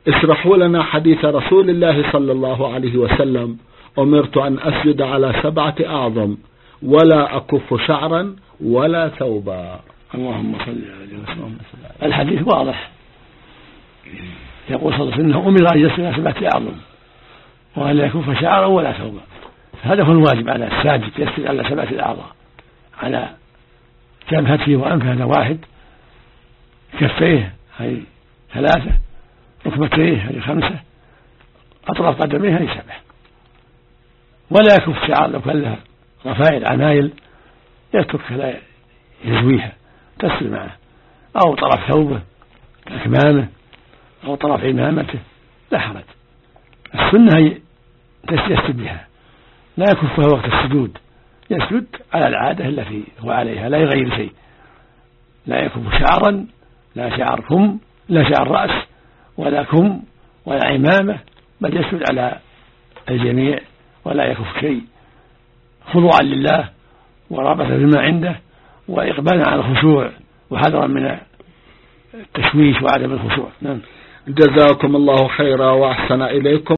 اشرحوا لنا حديث رسول الله صلى الله عليه وسلم: أمرت أن أسجد على 7 أعظم ولا أكف شعرا ولا ثوبا. اللهم صل على وسلم. الحديث واضح، يقول صلى الله عليه وسلم: أمر أن يسجد على 7 أعظم وأن لا يكف شعرا ولا ثوبا. هذا هو الواجب على الساجد، يسجد على 7 الأعضاء، على جبهته وأنفه هذا 1، كفيه هذه 3، ركبتيه هذه 5، أطراف قدميه هذه 7. ولا يكف شعر، لو كان لها رفائل عمايل يتركها لا يزويها، تسل معه، أو طرف ثوبه كأكمامه أو طرف عمامته لا حرج. السنة يسجد بها، لا يكفها وقت السجود، يسجد على العادة التي هو عليها، لا يغير شيء، لا يكف شعرا، لا شعر كم، لا شعر رأس ولا كم ولا عمامة، بل يسجد على الجميع ولا يكف شيء، خضوعا لله ورغبة بما عنده وإقبالا على الخشوع وحذرا من التشويش وعدم الخشوع. جزاكم الله خيرا وأحسن إليكم.